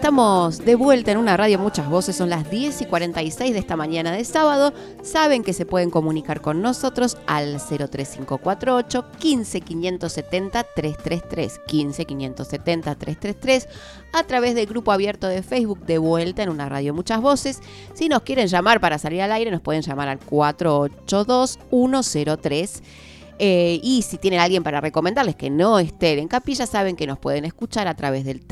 estamos de vuelta en una radio Muchas Voces, son las 10:46 de esta mañana de sábado. Saben que se pueden comunicar con nosotros al 03548 15 570 333, 15 570 333, a través del grupo abierto de Facebook de vuelta en una radio Muchas Voces. Si nos quieren llamar para salir al aire, nos pueden llamar al 482-103. Y si tienen alguien para recomendarles que no estén en Capilla, saben que nos pueden escuchar a través del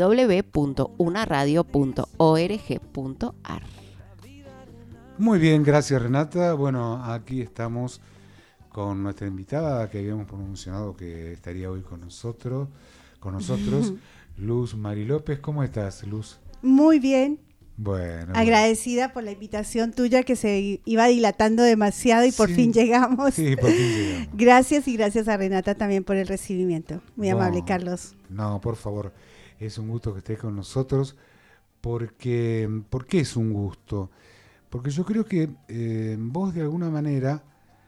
www.unaradio.org.ar. Muy bien, gracias Renata. Bueno, aquí estamos con nuestra invitada que habíamos promocionado que estaría hoy con nosotros, Luz Mari López. ¿Cómo estás, Luz? Muy bien. Bueno. Agradecida por la invitación tuya que se iba dilatando demasiado y por fin llegamos. Sí, por fin llegamos. Gracias y gracias a Renata también por el recibimiento. Muy amable, Carlos. No, por favor, es un gusto que estés con nosotros. ¿Por qué es un gusto? Porque yo creo que vos de alguna manera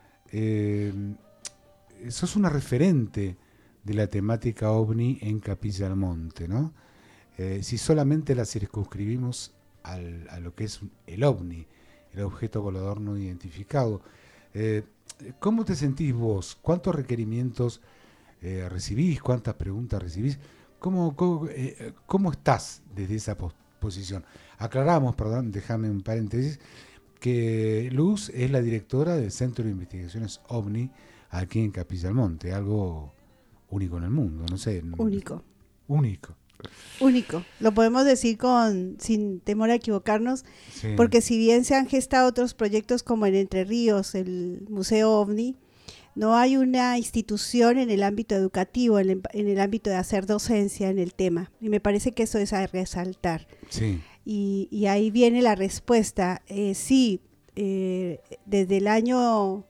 sos una referente de la temática OVNI en Capilla del Monte, ¿no? Si solamente la circunscribimos a lo que es el OVNI, el objeto volador no identificado. ¿Cómo te sentís vos? ¿Cuántos requerimientos recibís? ¿Cuántas preguntas recibís? ¿Cómo estás desde esa posición? Aclaramos, perdón, déjame un paréntesis, que Luz es la directora del Centro de Investigaciones OVNI aquí en Capilla del Monte, algo único en el mundo, no sé. Único. Único, lo podemos decir sin temor a equivocarnos, sí. Porque si bien se han gestado otros proyectos como en Entre Ríos, el Museo OVNI, no hay una institución en el ámbito educativo, en el ámbito de hacer docencia en el tema, y me parece que eso es a resaltar. Sí. Y ahí viene la respuesta. Desde el año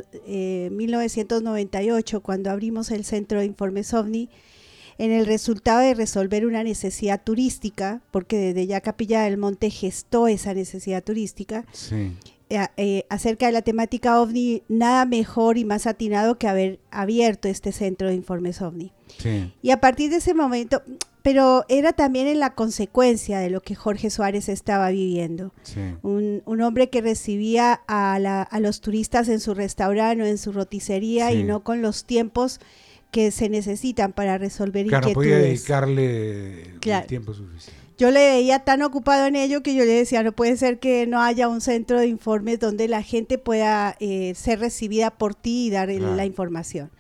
1998, cuando abrimos el Centro de Informes OVNI, en el resultado de resolver una necesidad turística, porque desde ya Capilla del Monte gestó esa necesidad turística, sí. Acerca de la temática OVNI, nada mejor y más atinado que haber abierto este Centro de Informes OVNI. Sí. Y a partir de ese momento, pero era también en la consecuencia de lo que Jorge Suárez estaba viviendo. Sí. Un hombre que recibía a los turistas en su restaurante o en su roticería, sí, y no con los tiempos que se necesitan para resolver inquietudes. Claro, podía dedicarle el tiempo suficiente. Yo le veía tan ocupado en ello que yo le decía, no puede ser que no haya un centro de informes donde la gente pueda ser recibida por ti y dar la información.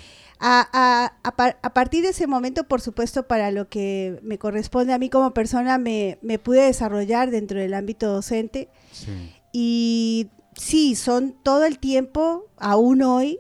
A partir de ese momento, por supuesto, para lo que me corresponde a mí como persona, me pude desarrollar dentro del ámbito docente. Sí. Y sí, son todo el tiempo, aún hoy,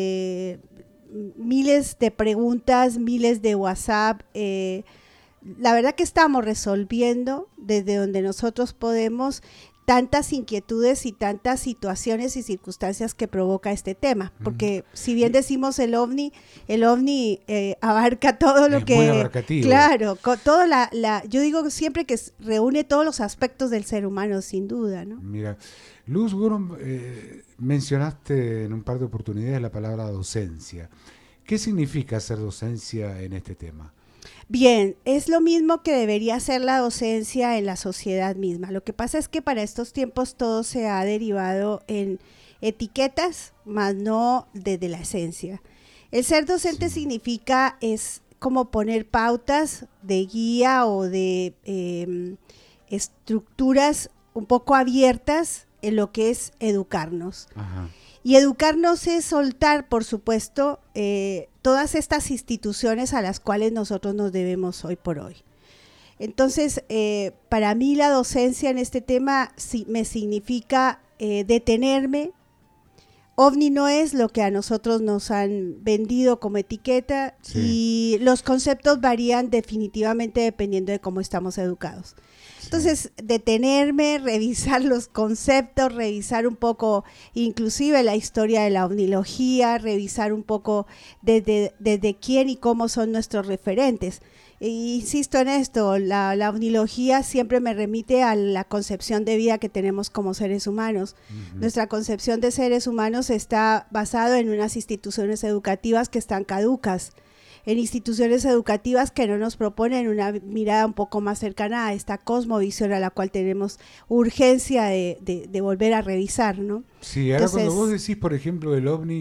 miles de preguntas, miles de WhatsApp. La verdad que estamos resolviendo desde donde nosotros podemos tantas inquietudes y tantas situaciones y circunstancias que provoca este tema, porque si bien decimos el OVNI abarca todo lo que... Es muy abarcativo. Claro, con todo yo digo siempre que reúne todos los aspectos del ser humano, sin duda, ¿no? Mira, Luz, mencionaste en un par de oportunidades la palabra docencia. ¿Qué significa hacer docencia en este tema? Bien, es lo mismo que debería ser la docencia en la sociedad misma. Lo que pasa es que para estos tiempos todo se ha derivado en etiquetas, más no desde la esencia. El ser docente significa, es como poner pautas de guía o de estructuras un poco abiertas en lo que es educarnos. Ajá. Y educarnos es soltar, por supuesto, todas estas instituciones a las cuales nosotros nos debemos hoy por hoy. Entonces, para mí la docencia en este tema me significa detenerme. OVNI no es lo que a nosotros nos han vendido como etiqueta, sí, y los conceptos varían definitivamente dependiendo de cómo estamos educados. Entonces, detenerme, revisar los conceptos, revisar un poco inclusive la historia de la ovnilogía, revisar un poco desde quién y cómo son nuestros referentes. E insisto en esto, la ovnilogía siempre me remite a la concepción de vida que tenemos como seres humanos. Uh-huh. Nuestra concepción de seres humanos está basada en unas instituciones educativas que están caducas. en instituciones educativas que no nos proponen una mirada un poco más cercana a esta cosmovisión a la cual tenemos urgencia de volver a revisar, ¿no? Sí, ahora Entonces, cuando vos decís, por ejemplo, el ovni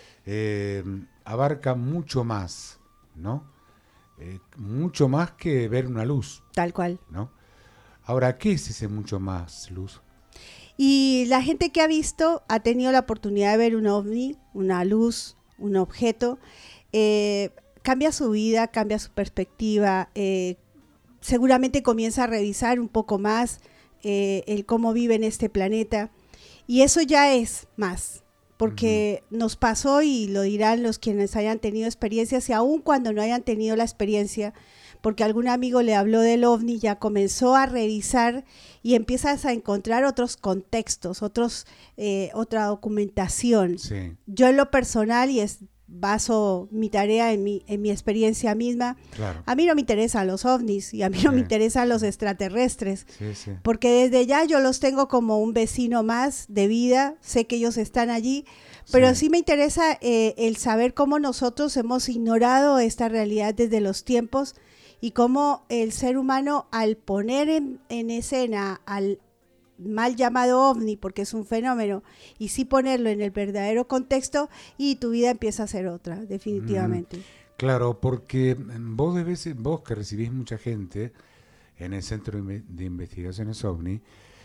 abarca mucho más, ¿no? Mucho más que ver una luz. Tal cual. ¿No? Ahora, ¿qué es ese mucho más, Luz? Y la gente que ha visto ha tenido la oportunidad de ver un ovni, una luz, un objeto, cambia su vida, cambia su perspectiva, seguramente comienza a revisar un poco más el cómo vive en este planeta, y eso ya es más, porque nos pasó, y lo dirán los quienes hayan tenido experiencias, y aun cuando no hayan tenido la experiencia, porque algún amigo le habló del ovni, ya comenzó a revisar y empiezas a encontrar otros contextos, otra documentación. Sí. Yo en lo personal, y baso mi tarea en mi experiencia misma, Claro. a mí no me interesan los ovnis y a mí no me interesan los extraterrestres, Sí. porque desde ya yo los tengo como un vecino más de vida, sé que ellos están allí, pero sí me interesa el saber cómo nosotros hemos ignorado esta realidad desde los tiempos, y cómo el ser humano, al poner en escena al mal llamado ovni, porque es un fenómeno, y sí ponerlo en el verdadero contexto, y tu vida empieza a ser otra, definitivamente. Claro, porque vos que recibís mucha gente en el Centro de Investigaciones OVNI,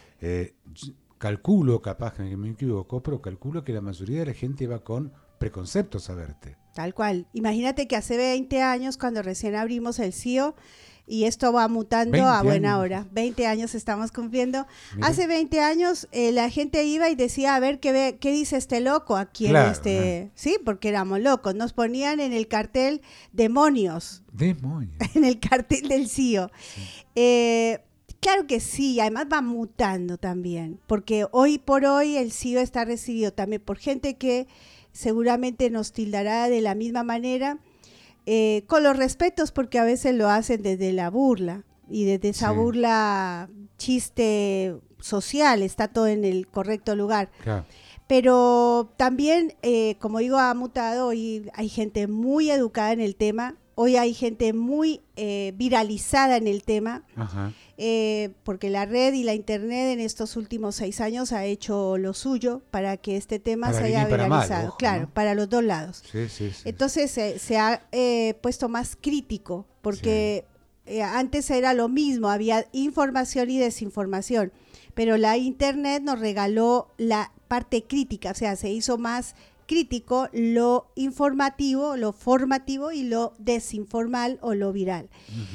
calculo, capaz que me equivoco, pero calculo que la mayoría de la gente va con preconceptos a verte. Tal cual. Imagínate que hace 20 años, cuando recién abrimos el CIO, y esto va mutando a buena hora. 20 años estamos cumpliendo. Mira. Hace 20 años la gente iba y decía, a ver, ¿qué dice este loco aquí? Claro, Sí, porque éramos locos. Nos ponían en el cartel demonios. Demonios. En el cartel del CIO. Sí. Claro que sí, además va mutando también, porque hoy por hoy el CIO está recibido también por gente que seguramente nos tildará de la misma manera, con los respetos, porque a veces lo hacen desde la burla, y desde esa burla, chiste social, está todo en el correcto lugar. Claro. Pero también, como digo, ha mutado, y hay gente muy educada en el tema, hoy hay gente muy viralizada en el tema. Ajá. Porque la red y la internet en estos últimos 6 años ha hecho lo suyo para que este tema se haya viralizado, mal, ojo, claro, ¿no? Para los dos lados. Sí. Entonces se ha puesto más crítico, porque antes era lo mismo, había información y desinformación, pero la internet nos regaló la parte crítica, o sea, se hizo más crítico lo informativo, lo formativo, y lo desinformal o lo viral.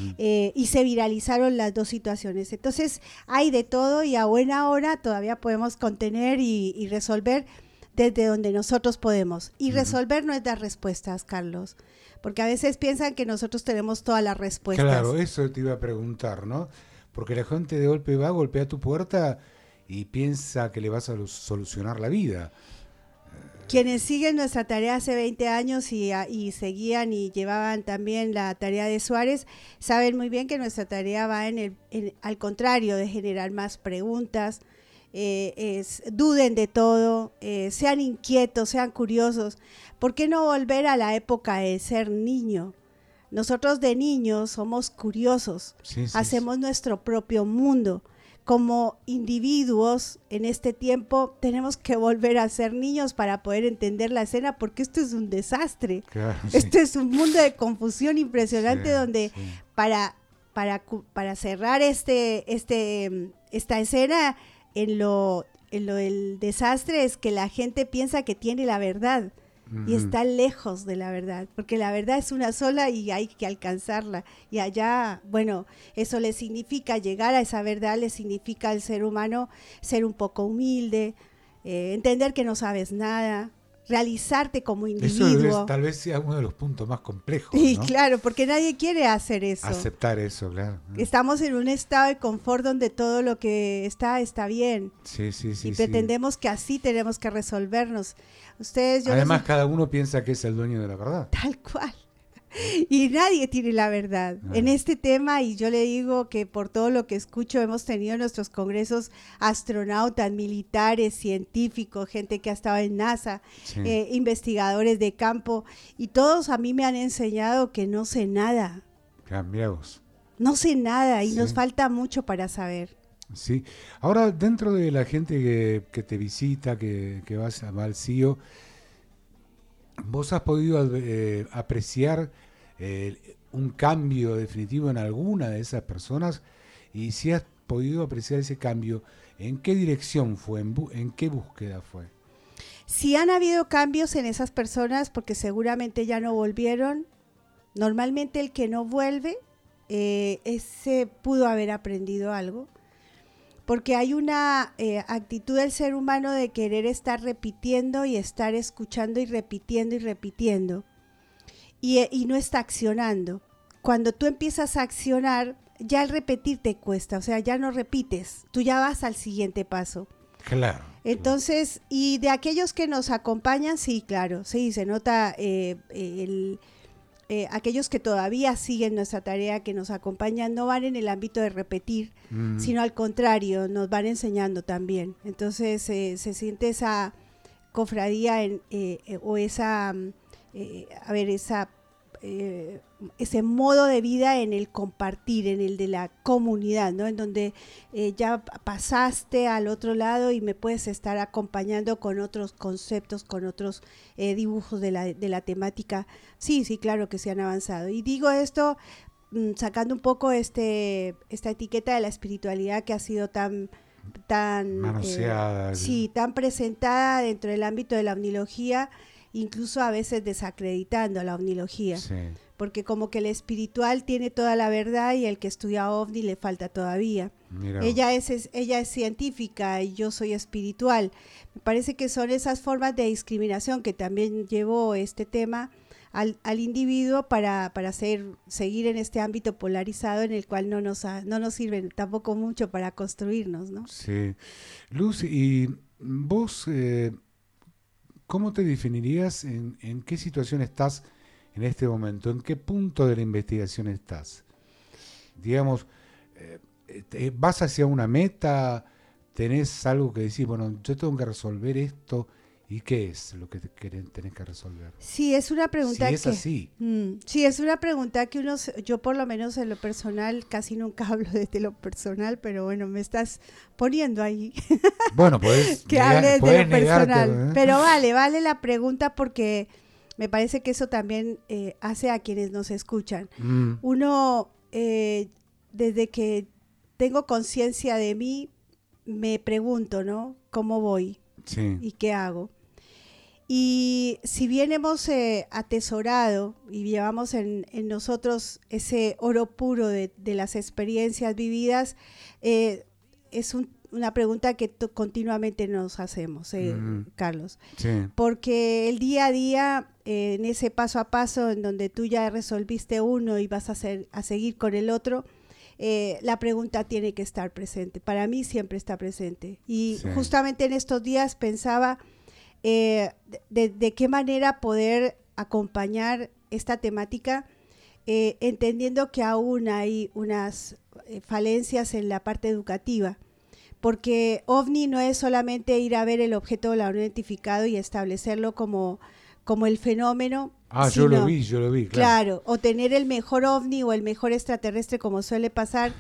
Y se viralizaron las dos situaciones. Entonces hay de todo, y a buena hora todavía podemos contener y resolver desde donde nosotros podemos. Y resolver no es dar respuestas, Carlos, porque a veces piensan que nosotros tenemos todas las respuestas. Claro, eso te iba a preguntar, ¿no? Porque la gente de golpe va, golpea tu puerta y piensa que le vas a solucionar la vida. Quienes siguen nuestra tarea hace 20 años y seguían y llevaban también la tarea de Suárez, saben muy bien que nuestra tarea va al contrario, de generar más preguntas, duden de todo, sean inquietos, sean curiosos. ¿Por qué no volver a la época de ser niño? Nosotros de niños somos curiosos, hacemos nuestro propio mundo. Como individuos en este tiempo tenemos que volver a ser niños para poder entender la escena, porque esto es un desastre. Claro, esto es un mundo de confusión impresionante, donde para cerrar esta escena, en lo del desastre, es que la gente piensa que tiene la verdad. Y está lejos de la verdad, porque la verdad es una sola y hay que alcanzarla. Y allá, bueno, eso le significa llegar a esa verdad, le significa al ser humano ser un poco humilde, entender que no sabes nada, realizarte como individuo. Eso tal vez sea uno de los puntos más complejos, y ¿no? Claro, porque nadie quiere hacer eso. Aceptar eso, claro. Estamos en un estado de confort donde todo lo que está bien. Sí. Y pretendemos que así tenemos que resolvernos. Además, cada uno piensa que es el dueño de la verdad. Tal cual. Y nadie tiene la verdad Ah. en este tema, y yo le digo que por todo lo que escucho hemos tenido en nuestros congresos astronautas, militares, científicos, gente que ha estado en NASA, Sí. investigadores de campo, y todos a mí me han enseñado que no sé nada, Mirá vos. no sé nada y Sí. nos falta mucho para saber. Sí. Ahora, dentro de la gente que te visita, que va al CIO, ¿vos has podido apreciar un cambio definitivo en alguna de esas personas? Y si has podido apreciar ese cambio, ¿en qué dirección fue? ¿En qué búsqueda fue? Si han habido cambios en esas personas, porque seguramente ya no volvieron. Normalmente el que no vuelve, ese pudo haber aprendido algo, porque hay una actitud del ser humano de querer estar repitiendo y estar escuchando y repitiendo, y no está accionando. Cuando tú empiezas a accionar, ya el repetir te cuesta, o sea, ya no repites, tú ya vas al siguiente paso. Claro. Entonces, y de aquellos que nos acompañan, sí, claro, sí, se nota aquellos que todavía siguen nuestra tarea, que nos acompañan, no van en el ámbito de repetir, sino al contrario, nos van enseñando también. Entonces, se siente esa cofradía o esa, ese modo de vida en el compartir, en el de la comunidad, ¿no? En donde ya pasaste al otro lado y me puedes estar acompañando con otros conceptos, con otros dibujos de la temática. Sí, claro que se han avanzado. Y digo esto sacando un poco esta etiqueta de la espiritualidad que ha sido tan manoseada. tan presentada dentro del ámbito de la omnilogía, incluso a veces desacreditando a la omnilogía, Sí. porque como que el espiritual tiene toda la verdad y el que estudia ovni le falta todavía. Mirá Ella es científica y yo soy espiritual. Me parece que son esas formas de discriminación que también llevó este tema al individuo para seguir en este ámbito polarizado en el cual no nos sirve tampoco mucho para construirnos, ¿no? Sí. Luz, y vos, ¿cómo te definirías? ¿En qué situación estás en este momento? ¿En qué punto de la investigación estás? Digamos, ¿vas hacia una meta? ¿Tenés algo que decir? Bueno, yo tengo que resolver esto. ¿Y qué es lo que tenés que resolver? Sí, es una pregunta si es así. Sí, es una pregunta que yo por lo menos en lo personal, casi nunca hablo desde lo personal, pero bueno, me estás poniendo ahí. Bueno, pues que hable de lo personal. Pero vale la pregunta porque me parece que eso también hace a quienes nos escuchan. Uno, desde que tengo conciencia de mí, me pregunto, ¿no? ¿Cómo voy? Sí. ¿Y qué hago? Y si bien hemos atesorado y llevamos en nosotros ese oro puro de las experiencias vividas, es una pregunta que continuamente nos hacemos, Carlos. Sí. Porque el día a día, en ese paso a paso en donde tú ya resolviste uno y vas a seguir con el otro, la pregunta tiene que estar presente. Para mí siempre está presente. Y justamente en estos días pensaba de qué manera poder acompañar esta temática, entendiendo que aún hay unas falencias en la parte educativa, porque OVNI no es solamente ir a ver el objeto volador no identificado y establecerlo como el fenómeno. Yo lo vi, claro. O tener el mejor OVNI o el mejor extraterrestre, como suele pasar.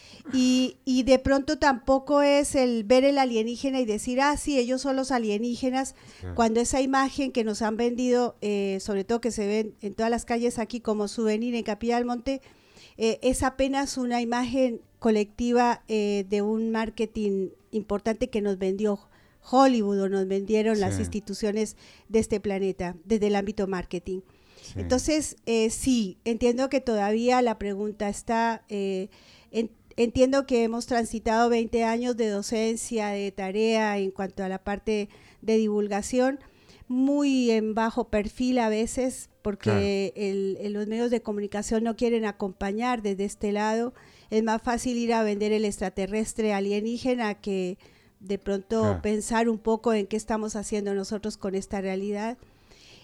Y de pronto tampoco es el ver el alienígena y decir, sí, ellos son los alienígenas, cuando esa imagen que nos han vendido, sobre todo que se ven en todas las calles aquí como souvenir en Capilla del Monte, es apenas una imagen colectiva de un marketing importante que nos vendió Hollywood o nos vendieron las instituciones de este planeta desde el ámbito marketing. Entonces, sí, entiendo que todavía la pregunta está... Entiendo que hemos transitado 20 años de docencia, de tarea en cuanto a la parte de divulgación, muy en bajo perfil a veces, porque los medios de comunicación no quieren acompañar desde este lado. Es más fácil ir a vender el extraterrestre alienígena que de pronto pensar un poco en qué estamos haciendo nosotros con esta realidad.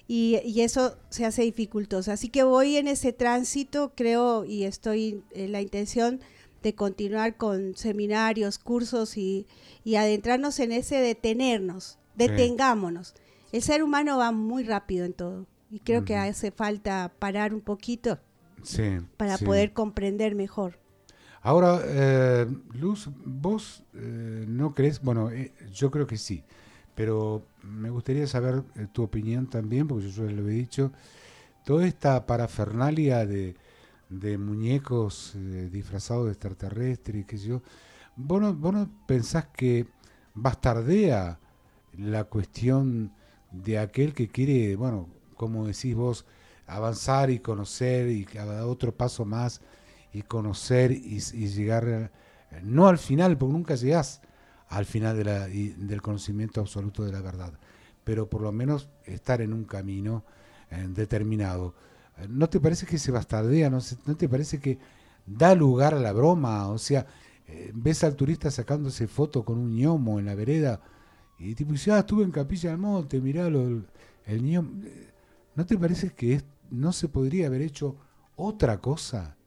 y eso se hace dificultoso. Así que voy en ese tránsito, creo, y estoy en la intención de continuar con seminarios, cursos y adentrarnos en ese detenernos, detengámonos. El ser humano va muy rápido en todo y creo que hace falta parar un poquito para poder comprender mejor. Ahora, Luz, vos no crees, bueno, yo creo que sí, pero me gustaría saber tu opinión también, porque yo lo he dicho, toda esta parafernalia de muñecos disfrazados de extraterrestres, qué sé yo, ¿vos no pensás que bastardea la cuestión de aquel que quiere, bueno, como decís vos, avanzar y conocer y cada otro paso más y conocer y llegar, no al final, porque nunca llegás al final del conocimiento absoluto de la verdad, pero por lo menos estar en un camino determinado? ¿No te parece que se bastardea? ¿No te parece que da lugar a la broma? O sea, ves al turista sacándose foto con un ñomo en la vereda y tipo dice, estuve en Capilla del Monte, mirá el ñomo. ¿No te parece que no se podría haber hecho otra cosa?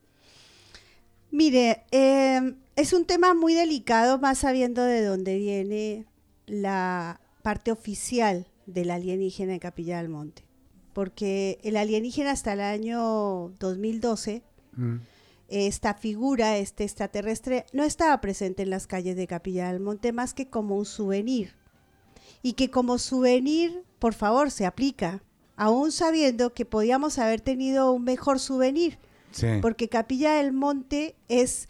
Mire, es un tema muy delicado, más sabiendo de dónde viene la parte oficial del alienígena en Capilla del Monte. Porque el alienígena hasta el año 2012, esta figura, este extraterrestre, no estaba presente en las calles de Capilla del Monte más que como un souvenir. Y que como souvenir, por favor, se aplica, aún sabiendo que podíamos haber tenido un mejor souvenir. Sí. Porque Capilla del Monte es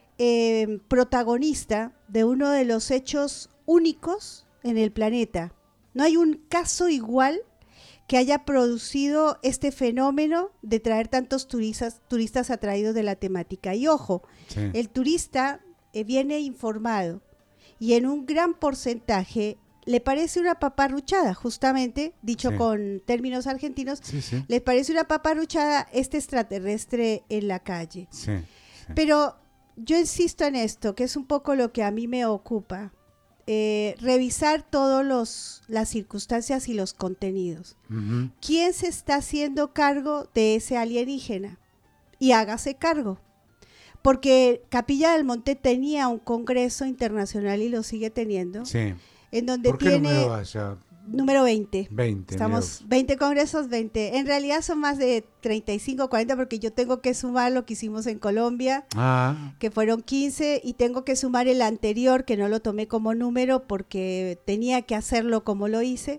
protagonista de uno de los hechos únicos en el planeta. No hay un caso igual que haya producido este fenómeno de traer tantos turistas atraídos de la temática. Y ojo, el turista viene informado y en un gran porcentaje le parece una paparruchada, justamente, dicho con términos argentinos, le parece una paparruchada este extraterrestre en la calle. Pero yo insisto en esto, que es un poco lo que a mí me ocupa. Revisar todas las circunstancias y los contenidos. ¿Quién se está haciendo cargo de ese alienígena? Y hágase cargo. Porque Capilla del Monte tenía un congreso internacional y lo sigue teniendo. En donde ¿por qué tiene número 20. Estamos 20 congresos, 20. En realidad son más de 35, 40 porque yo tengo que sumar lo que hicimos en Colombia, que fueron 15, y tengo que sumar el anterior que no lo tomé como número porque tenía que hacerlo como lo hice.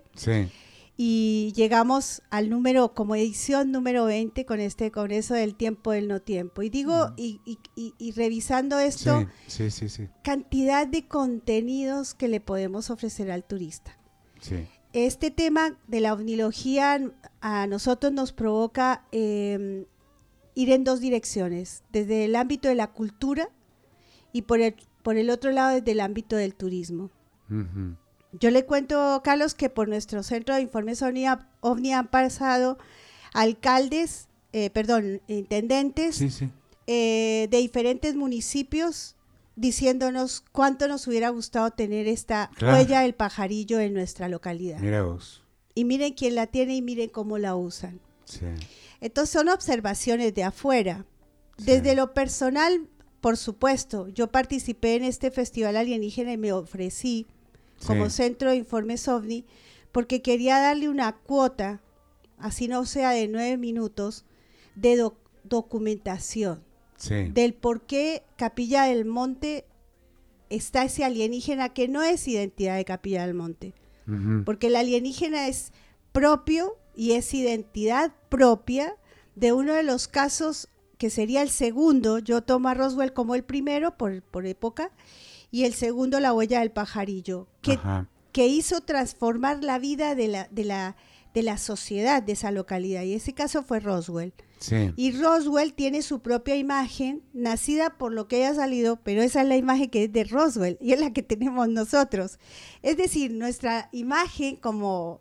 Y llegamos al número, como edición número 20 con este congreso del tiempo del no tiempo. Y digo, y revisando esto, cantidad de contenidos que le podemos ofrecer al turista. Este tema de la ovnilogía a nosotros nos provoca ir en dos direcciones, desde el ámbito de la cultura y por el otro lado desde el ámbito del turismo. Yo le cuento, Carlos, que por nuestro centro de informes OVNI han pasado alcaldes, intendentes de diferentes municipios diciéndonos cuánto nos hubiera gustado tener esta huella del pajarillo en nuestra localidad. Mira vos. Y miren quién la tiene y miren cómo la usan. Entonces son observaciones de afuera. Desde lo personal, por supuesto, yo participé en este festival alienígena y me ofrecí como centro de informes OVNI, porque quería darle una cuota, así no sea de 9 minutos, de documentación del por qué Capilla del Monte está ese alienígena que no es identidad de Capilla del Monte, porque el alienígena es propio y es identidad propia de uno de los casos que sería el segundo. Yo tomo a Roswell como el primero por época, y el segundo, la huella del pajarillo, que hizo transformar la vida de la sociedad de esa localidad. Y ese caso fue Roswell. Y Roswell tiene su propia imagen, nacida por lo que haya salido, pero esa es la imagen que es de Roswell y es la que tenemos nosotros. Es decir, nuestra imagen como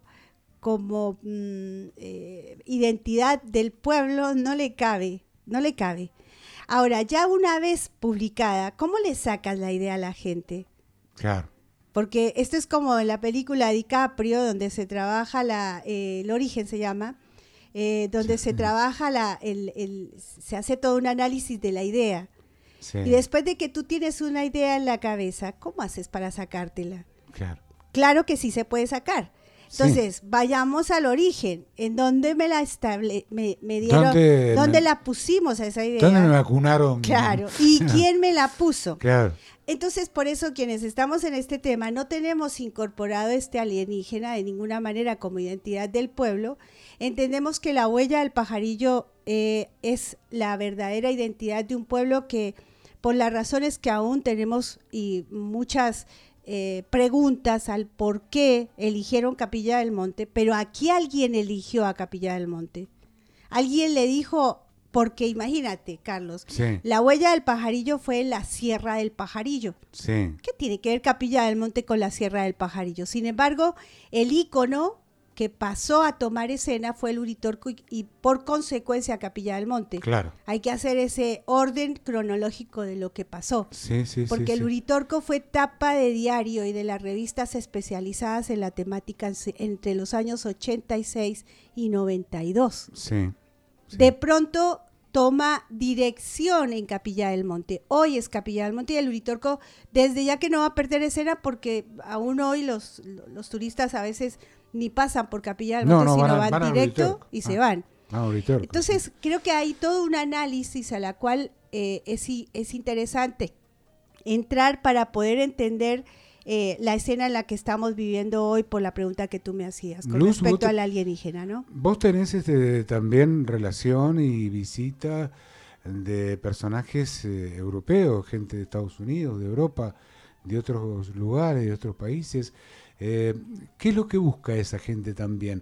identidad del pueblo no le cabe. Ahora, ya una vez publicada, ¿cómo le sacas la idea a la gente? Claro. porque esto es como en la película de DiCaprio, donde se trabaja el origen se llama, donde se trabaja se hace todo un análisis de la idea. Sí. Y después de que tú tienes una idea en la cabeza, ¿cómo haces para sacártela? Claro. Claro que sí se puede sacar. Entonces, vayamos al origen. ¿En dónde me dieron? ¿Dónde la pusimos a esa idea? ¿Dónde me vacunaron? Claro. ¿Y quién me la puso? Claro. Entonces, por eso quienes estamos en este tema no tenemos incorporado este alienígena de ninguna manera como identidad del pueblo. Entendemos que la huella del pajarillo es la verdadera identidad de un pueblo que, por las razones que aún tenemos y muchas preguntas al por qué eligieron Capilla del Monte, pero aquí alguien eligió a Capilla del Monte. Alguien le dijo, porque imagínate, Carlos, Sí. la huella del pajarillo fue en la Sierra del Pajarillo. Sí. ¿Qué tiene que ver Capilla del Monte con la Sierra del Pajarillo? Sin embargo, el ícono que pasó a tomar escena fue el Uritorco y por consecuencia Capilla del Monte. Claro. Hay que hacer ese orden cronológico de lo que pasó. Sí, sí, Porque sí, el sí. Uritorco fue tapa de diario y de las revistas especializadas en la temática entre los años 86 y 92. Sí. Sí. De pronto toma dirección en Capilla del Monte. Hoy es Capilla del Monte y el Uritorco, desde ya que no va a perder escena, porque aún hoy los turistas a veces ni pasan por Capilla del Monte, sino van directo Uritorco. y se van. Uritorco. Entonces, creo que hay todo un análisis a la cual es interesante entrar para poder entender la escena en la que estamos viviendo hoy por la pregunta que tú me hacías con Luz, respecto al alienígena, ¿no? Vos tenés también relación y visita de personajes europeos, gente de Estados Unidos, de Europa, de otros lugares, de otros países. ¿Qué es lo que busca esa gente también?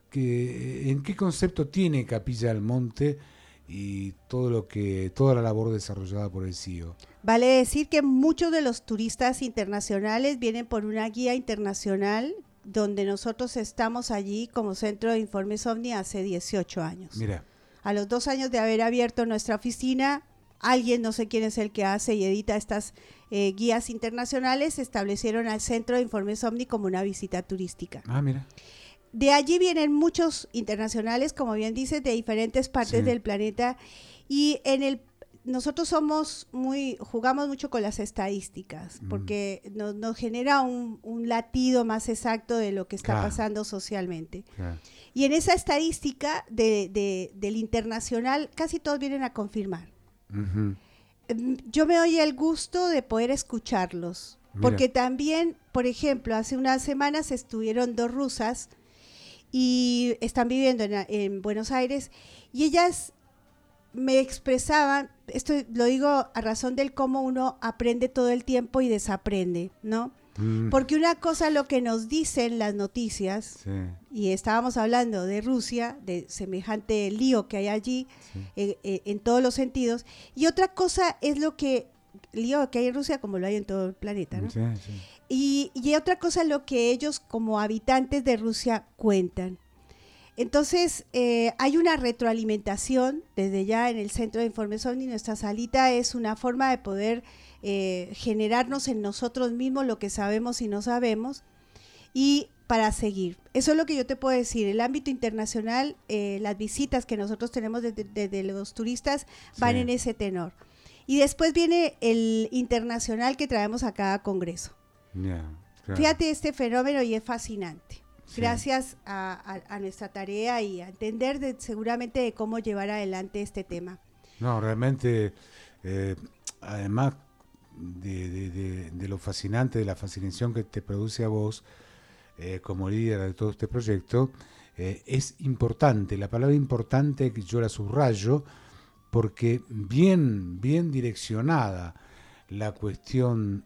¿En qué concepto tiene Capilla del Monte y toda la labor desarrollada por el CIO? Vale decir que muchos de los turistas internacionales vienen por una guía internacional donde nosotros estamos allí como Centro de Informes OVNI hace 18 años. Mira. A los 2 años de haber abierto nuestra oficina, alguien, no sé quién es el que hace y edita estas guías internacionales, establecieron al Centro de Informes OVNI como una visita turística. Mira. De allí vienen muchos internacionales, como bien dices, de diferentes partes del planeta, y nosotros jugamos mucho con las estadísticas, porque nos genera un latido más exacto de lo que está pasando socialmente. Claro. Y en esa estadística del internacional, casi todos vienen a confirmar. Uh-huh. Yo me doy el gusto de poder escucharlos, porque también, por ejemplo, hace unas semanas estuvieron 2 rusas y están viviendo en Buenos Aires, y ellas me expresaban, esto lo digo a razón del cómo uno aprende todo el tiempo y desaprende, ¿no? Porque una cosa es lo que nos dicen las noticias, y estábamos hablando de Rusia, de semejante lío que hay allí, en todos los sentidos, y otra cosa es lío que hay en Rusia como lo hay en todo el planeta, ¿no? Y otra cosa es lo que ellos como habitantes de Rusia cuentan. Entonces, hay una retroalimentación desde ya en el Centro de Informes OVNI. Nuestra salita es una forma de poder generarnos en nosotros mismos lo que sabemos y no sabemos, y para seguir. Eso es lo que yo te puedo decir. El ámbito internacional, las visitas que nosotros tenemos desde los turistas van en ese tenor. Y después viene el internacional que traemos a cada congreso. Claro. Fíjate este fenómeno, y es fascinante. Gracias a nuestra tarea y a entender seguramente de cómo llevar adelante este tema. No, realmente, además de lo fascinante, de la fascinación que te produce a vos como líder de todo este proyecto, es importante, la palabra importante que yo la subrayo, porque bien direccionada la cuestión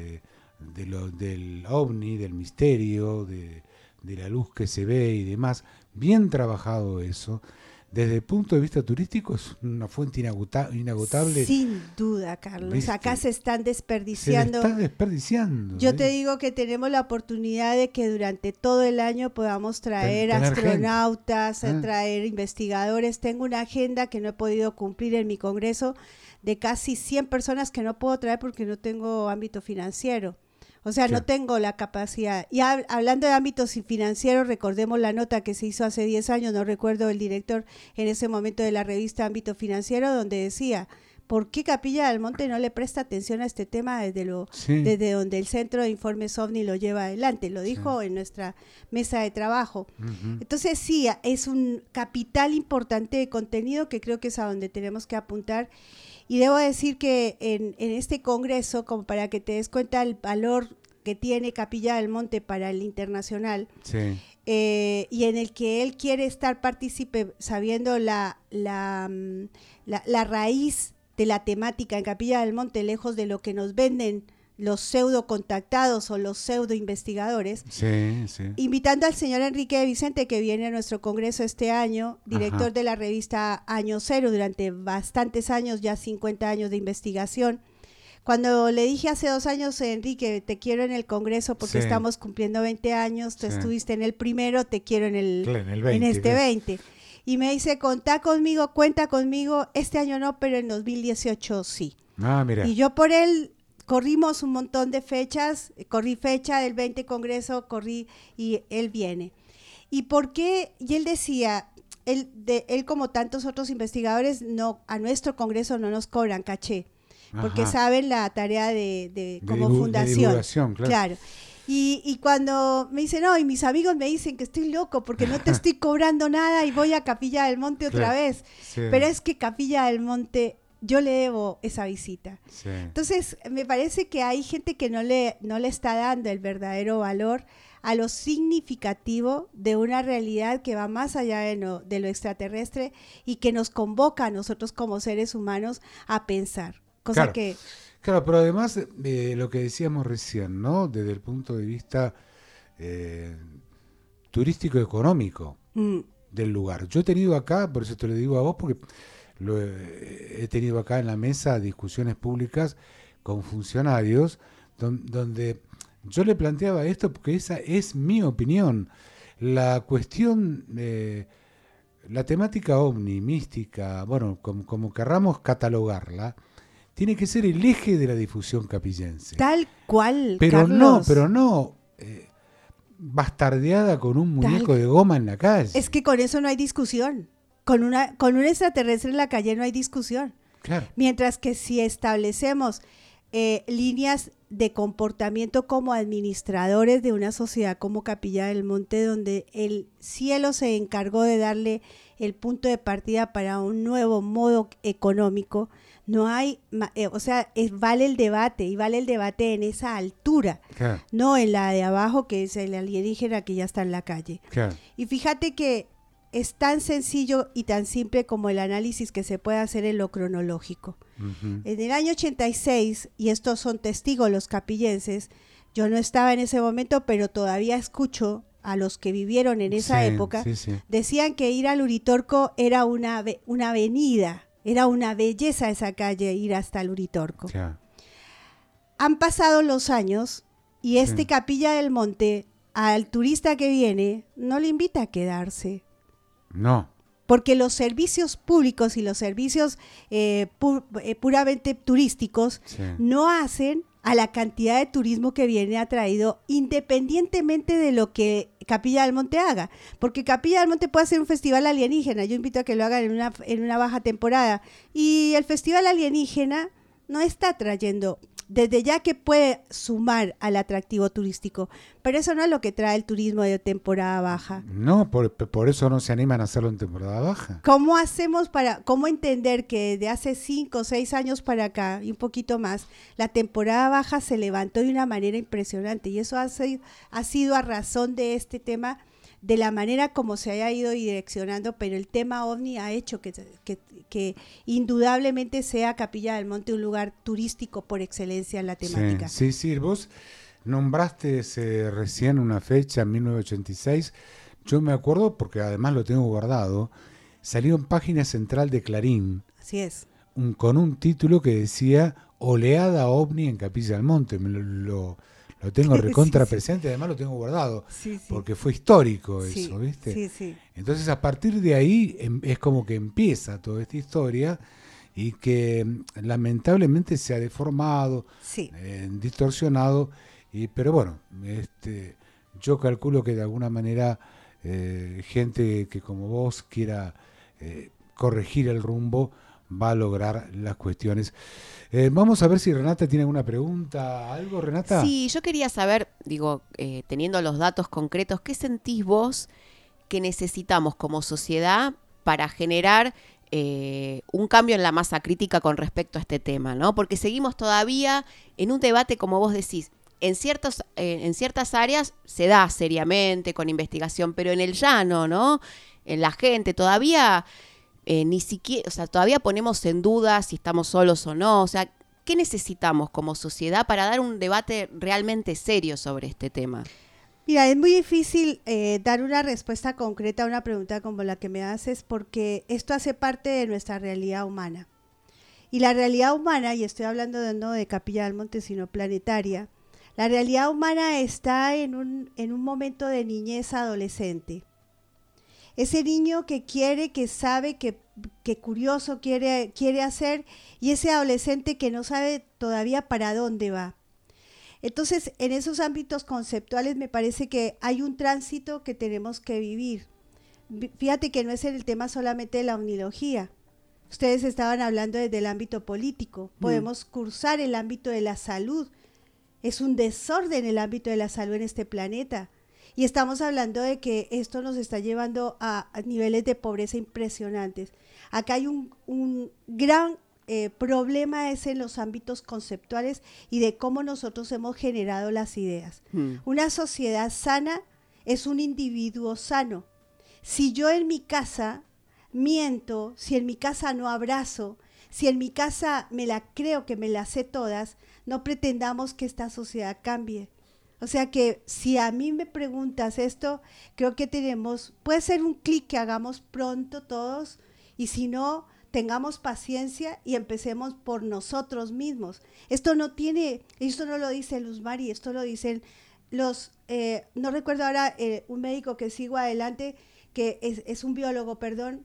del ovni, del misterio, de la luz que se ve y demás, bien trabajado eso, desde el punto de vista turístico es una fuente inagotable. Sin duda, Carlos. ¿Viste? Acá se están desperdiciando. Se está desperdiciando. Yo te digo que tenemos la oportunidad de que durante todo el año podamos traer astronautas, traer investigadores. Tengo una agenda que no he podido cumplir en mi congreso de casi 100 personas que no puedo traer porque no tengo ámbito financiero. O sea, Claro. no tengo la capacidad. Y hablando de ámbitos financieros, recordemos la nota que se hizo hace 10 años, no recuerdo el director en ese momento de la revista Ámbito Financiero, donde decía, ¿por qué Capilla del Monte no le presta atención a este tema desde donde el Centro de Informes OVNI lo lleva adelante? Lo dijo en nuestra mesa de trabajo. Ujú. Entonces sí, es un capital importante de contenido que creo que es a donde tenemos que apuntar. Y debo decir que en este congreso, como para que te des cuenta el valor que tiene Capilla del Monte para el internacional, Sí. y en el que él quiere estar partícipe sabiendo la raíz de la temática en Capilla del Monte, lejos de lo que nos venden los pseudo contactados o los pseudo investigadores, Sí, sí. invitando al señor Enrique de Vicente, que viene a nuestro congreso este año, director Ajá. de la revista Año Cero, durante bastantes años, ya 50 años de investigación. Cuando le dije hace 2 años, Enrique, te quiero en el congreso porque Sí. estamos cumpliendo 20 años, tú Sí. estuviste en el primero, te quiero en Claro, en el 20, este claro. 20. Y me dice, contá conmigo, cuenta conmigo, este año no, pero en 2018 sí. Ah, mira. Y yo por él corrimos un montón de fechas, corrí fecha del 20 Congreso, corrí y él viene. ¿Y por qué? Y él decía, él como tantos otros investigadores, no, a nuestro Congreso no nos cobran caché, porque Ajá. saben la tarea de como de fundación. divulgación, claro. Y cuando me dicen, no, y mis amigos me dicen que estoy loco porque no te estoy cobrando nada y voy a Capilla del Monte otra Claro. vez. Sí. Pero es que Capilla del Monte, yo le debo esa visita. Sí. Entonces, me parece que hay gente que no le está dando el verdadero valor a lo significativo de una realidad que va más allá de lo extraterrestre y que nos convoca a nosotros como seres humanos a pensar. Cosa Claro. que... Claro, pero además lo que decíamos recién, ¿no? Desde el punto de vista turístico-económico del lugar. Yo he tenido acá, por eso te lo digo a vos, porque he tenido acá en la mesa discusiones públicas con funcionarios donde yo le planteaba esto porque esa es mi opinión. La cuestión, la temática ovni, mística, bueno, como querramos catalogarla, tiene que ser el eje de la difusión capillense. Tal cual, Pero Carlos. no bastardeada con un muñeco de goma en la calle. Es que con eso no hay discusión. Con un extraterrestre en la calle no hay discusión. Claro. Mientras que si establecemos líneas de comportamiento como administradores de una sociedad como Capilla del Monte, donde el cielo se encargó de darle el punto de partida para un nuevo modo económico, no hay, vale el debate, y vale el debate en esa altura, Claro. no en la de abajo, que es el alienígena que ya está en la calle. Claro. Y fíjate que es tan sencillo y tan simple como el análisis que se puede hacer en lo cronológico. Uh-huh. En el año 86, y estos son testigos los capillenses, yo no estaba en ese momento, pero todavía escucho a los que vivieron en esa época, sí. decían que ir al Uritorco era una avenida, era una belleza esa calle, ir hasta el Uritorco. Claro. Han pasado los años y Sí. Capilla del Monte, al turista que viene, no le invita a quedarse. No. Porque los servicios públicos y los servicios puramente turísticos Sí. no hacen a la cantidad de turismo que viene atraído, independientemente de lo que Capilla del Monte haga. Porque Capilla del Monte puede hacer un festival alienígena, yo invito a que lo hagan en una baja temporada, y el festival alienígena no está trayendo, desde ya que puede sumar al atractivo turístico, pero eso no es lo que trae el turismo de temporada baja. No, por eso no se animan a hacerlo en temporada baja. ¿Cómo hacemos cómo entender que desde hace 5 o 6 años para acá y un poquito más, la temporada baja se levantó de una manera impresionante? Y eso ha sido a razón de este tema, de la manera como se haya ido direccionando, pero el tema OVNI ha hecho que indudablemente sea Capilla del Monte un lugar turístico por excelencia en la temática. Sí, vos nombraste recién una fecha, en 1986, yo me acuerdo porque además lo tengo guardado, salió en página central de Clarín, Así es. con un título que decía Oleada OVNI en Capilla del Monte, lo tengo recontra presente, además lo tengo guardado, porque fue histórico eso, ¿viste? Sí. Entonces a partir de ahí es como que empieza toda esta historia y que lamentablemente se ha deformado, distorsionado Pero bueno, yo calculo que de alguna manera gente que como vos quiera corregir el rumbo va a lograr las cuestiones. Vamos a ver si Renata tiene alguna pregunta, algo, Renata. Sí, yo quería saber, teniendo los datos concretos, ¿qué sentís vos que necesitamos como sociedad para generar un cambio en la masa crítica con respecto a este tema, ¿no? Porque seguimos todavía en un debate, como vos decís, en ciertas áreas se da seriamente, con investigación, pero en el llano, ¿no? En la gente, todavía ni siquiera, o sea, todavía ponemos en duda si estamos solos o no. O sea, ¿qué necesitamos como sociedad para dar un debate realmente serio sobre este tema? Mira, es muy difícil dar una respuesta concreta a una pregunta como la que me haces, porque esto hace parte de nuestra realidad humana. Y la realidad humana, y estoy hablando no de Capilla del Monte, sino planetaria, la realidad humana está en un momento de niñez adolescente. Ese niño que quiere, que sabe, que curioso quiere hacer, y ese adolescente que no sabe todavía para dónde va. Entonces, en esos ámbitos conceptuales me parece que hay un tránsito que tenemos que vivir. Fíjate que no es el tema solamente de la omnilogía. Ustedes estaban hablando desde el ámbito político. Podemos cursar el ámbito de la salud. Es un desorden el ámbito de la salud en este planeta. Y estamos hablando de que esto nos está llevando a niveles de pobreza impresionantes. Acá hay un gran problema es en los ámbitos conceptuales y de cómo nosotros hemos generado las ideas. Una sociedad sana es un individuo sano. Si yo en mi casa miento, si en mi casa no abrazo, si en mi casa me la creo que me las sé todas, no pretendamos que esta sociedad cambie. O sea que si a mí me preguntas esto, creo que puede ser un clic que hagamos pronto todos, y si no, tengamos paciencia y empecemos por nosotros mismos. Esto no lo dice Luz Mari, esto lo dicen no recuerdo ahora un médico que sigo adelante, que es un biólogo,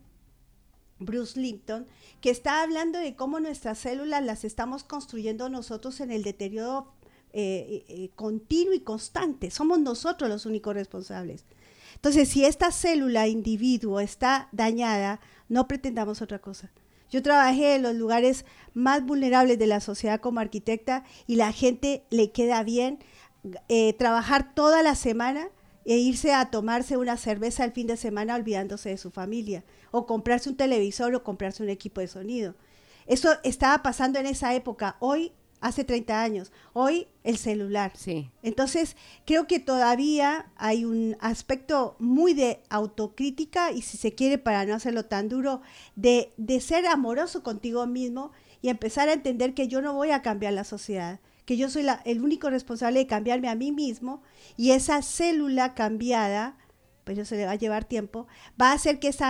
Bruce Lipton, que está hablando de cómo nuestras células las estamos construyendo nosotros en el deterioro continuo y constante. Somos nosotros los únicos responsables. Entonces, si esta célula individuo está dañada, no pretendamos otra cosa. Yo trabajé en los lugares más vulnerables de la sociedad como arquitecta y la gente le queda bien trabajar toda la semana e irse a tomarse una cerveza el fin de semana olvidándose de su familia, o comprarse un televisor o comprarse un equipo de sonido. Eso estaba pasando en esa época. Hoy, hace 30 años, hoy el celular. Sí. Entonces, creo que todavía hay un aspecto muy de autocrítica y, si se quiere, para no hacerlo tan duro, de ser amoroso contigo mismo y empezar a entender que yo no voy a cambiar la sociedad, que yo soy el único responsable de cambiarme a mí mismo, y esa célula cambiada, pues eso le va a llevar tiempo, va a hacer que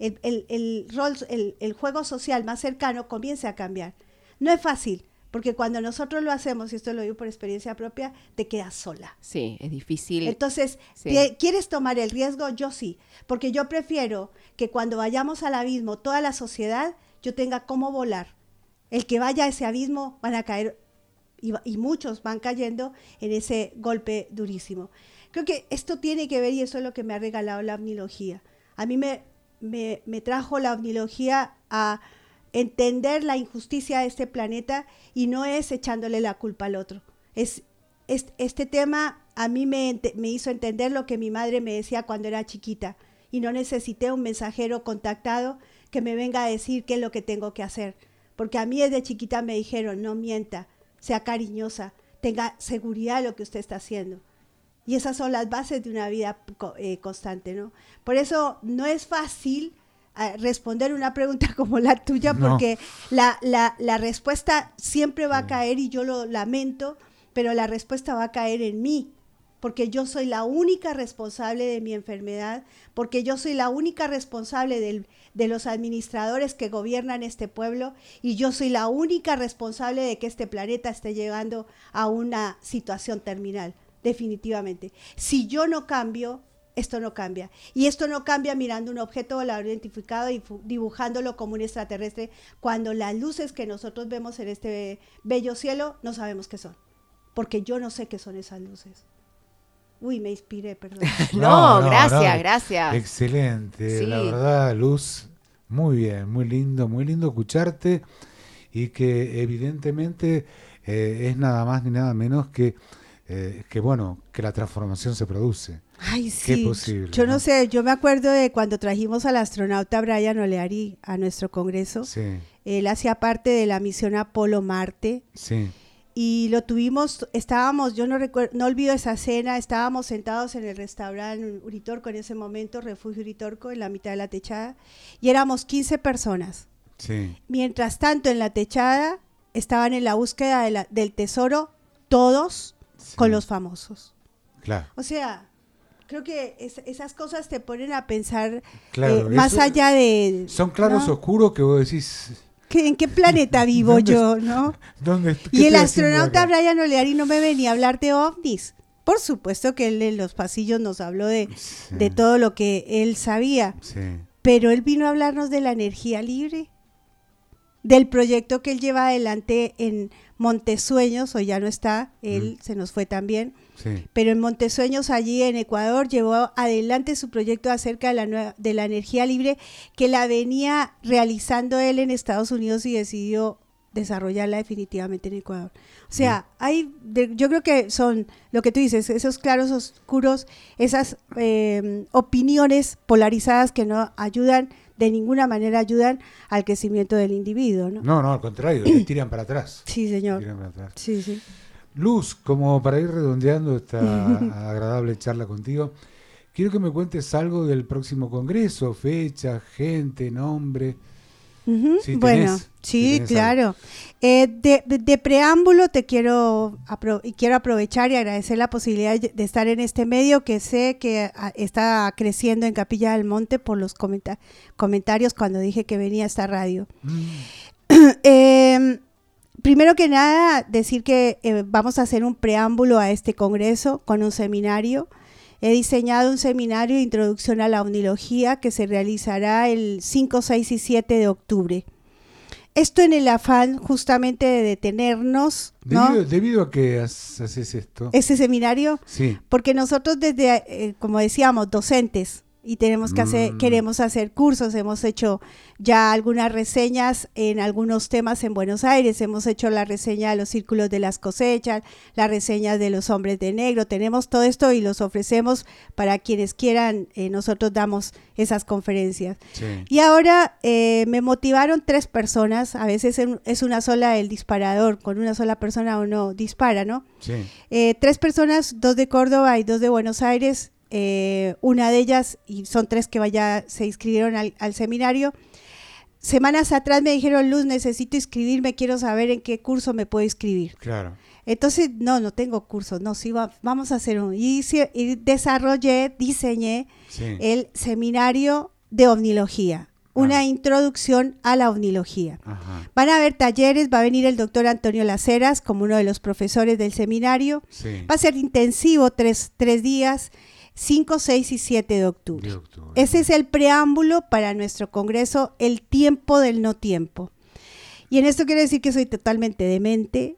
el juego social más cercano comience a cambiar. No es fácil, porque cuando nosotros lo hacemos, y esto lo digo por experiencia propia, te quedas sola. Sí, es difícil. Entonces, sí. ¿Quieres tomar el riesgo? Yo sí, porque yo prefiero que cuando vayamos al abismo, toda la sociedad, yo tenga cómo volar. El que vaya a ese abismo van a caer, y muchos van cayendo en ese golpe durísimo. Creo que esto tiene que ver, y eso es lo que me ha regalado la omnilogía. A mí me trajo la omnilogía a entender la injusticia de este planeta, y no es echándole la culpa al otro. Este tema a mí me hizo entender lo que mi madre me decía cuando era chiquita, y no necesité un mensajero contactado que me venga a decir qué es lo que tengo que hacer, porque a mí desde chiquita me dijeron: no mienta, sea cariñosa, tenga seguridad de lo que usted está haciendo. Y esas son las bases de una vida constante, ¿no? Por eso no es fácil responder una pregunta como la tuya, porque la respuesta siempre va a caer, y yo lo lamento, pero la respuesta va a caer en mí, porque yo soy la única responsable de mi enfermedad, porque yo soy la única responsable de los administradores que gobiernan este pueblo, y yo soy la única responsable de que este planeta esté llegando a una situación terminal, definitivamente. Si yo no cambio, esto no cambia. Y esto no cambia mirando un objeto volador identificado y dibujándolo como un extraterrestre, cuando las luces que nosotros vemos en este bello cielo no sabemos qué son. porque yo no sé qué son esas luces. Uy, me inspiré, perdón. No, gracias. Excelente, Sí. la verdad, Luz, muy bien, muy lindo escucharte y que evidentemente es nada más ni nada menos que bueno, que la transformación se produce. Ay, Qué sí. posible, Yo no ¿no? sé, yo me acuerdo de cuando trajimos al astronauta Brian Oleari a nuestro congreso. Sí, Él hacía parte de la misión Apolo-Marte. sí, Y lo tuvimos, estábamos, yo no recuerdo, no olvido esa cena, estábamos sentados en el restaurante Uritorco en ese momento, Refugio Uritorco, en la mitad de la techada, y éramos 15 personas. sí. Mientras tanto, en la techada estaban en la búsqueda del tesoro todos Sí. con los famosos. Claro. O sea, creo que esas cosas te ponen a pensar Claro, más eso- allá de... Son claros ¿no? oscuros que vos decís, ¿En qué planeta vivo ¿Dónde yo, no? ¿dónde Y el estoy haciendo astronauta acá? Brian Oleari no me venía a hablar de ovnis. Por supuesto que él en los pasillos nos habló de todo lo que él sabía, Sí, pero él vino a hablarnos de la energía libre, del proyecto que él lleva adelante en Montesueños, o ya no está, él se nos fue también, sí, pero en Montesueños, allí en Ecuador, llevó adelante su proyecto acerca de la energía libre, que la venía realizando él en Estados Unidos y decidió desarrollarla definitivamente en Ecuador. O sea, yo creo que son lo que tú dices, esos claros oscuros, esas opiniones polarizadas que no ayudan, de ninguna manera ayudan al crecimiento del individuo, ¿no? No, al contrario, te tiran para atrás. Sí, señor. Tiran para atrás. Sí, sí. Luz, como para ir redondeando esta agradable charla contigo, quiero que me cuentes algo del próximo congreso, fecha, gente, nombre. Ujú, Si tenés- bueno, si sí, tenés claro. De preámbulo quiero aprovechar y agradecer la posibilidad de estar en este medio que sé que está creciendo en Capilla del Monte por los comentarios cuando dije que venía a esta radio. Primero que nada, decir que vamos a hacer un preámbulo a este congreso con un seminario. He diseñado un seminario de introducción a la omnilogía que se realizará el 5, 6 y 7 de octubre. Esto en el afán justamente de detenernos, ¿no? Debido a que haces esto. Ese seminario, Sí, porque nosotros desde, como decíamos, docentes, y tenemos que queremos hacer cursos, hemos hecho ya algunas reseñas en algunos temas en Buenos Aires, hemos hecho la reseña de los círculos de las cosechas, la reseña de los hombres de negro, tenemos todo esto y los ofrecemos para quienes quieran, nosotros damos esas conferencias. sí. Y ahora me motivaron 3 personas, a veces es una sola el disparador, con una sola persona uno dispara, ¿no? Sí. 3 personas, 2 de Córdoba y 2 de Buenos Aires, una de ellas, y son 3 que ya se inscribieron al seminario. Semanas atrás me dijeron, Luz, necesito inscribirme, quiero saber en qué curso me puedo inscribir. Claro. Entonces, no tengo cursos, no, sí, vamos a hacer uno. Y diseñé Sí. el seminario de omnilogía, una introducción a la omnilogía. Ajá. Van a haber talleres, va a venir el doctor Antonio Laceras como uno de los profesores del seminario. Sí. Va a ser intensivo, 3 días, 5, 6 y 7 de octubre. De octubre. Ese es el preámbulo para nuestro congreso, el tiempo del no tiempo. Y en esto quiero decir que soy totalmente demente.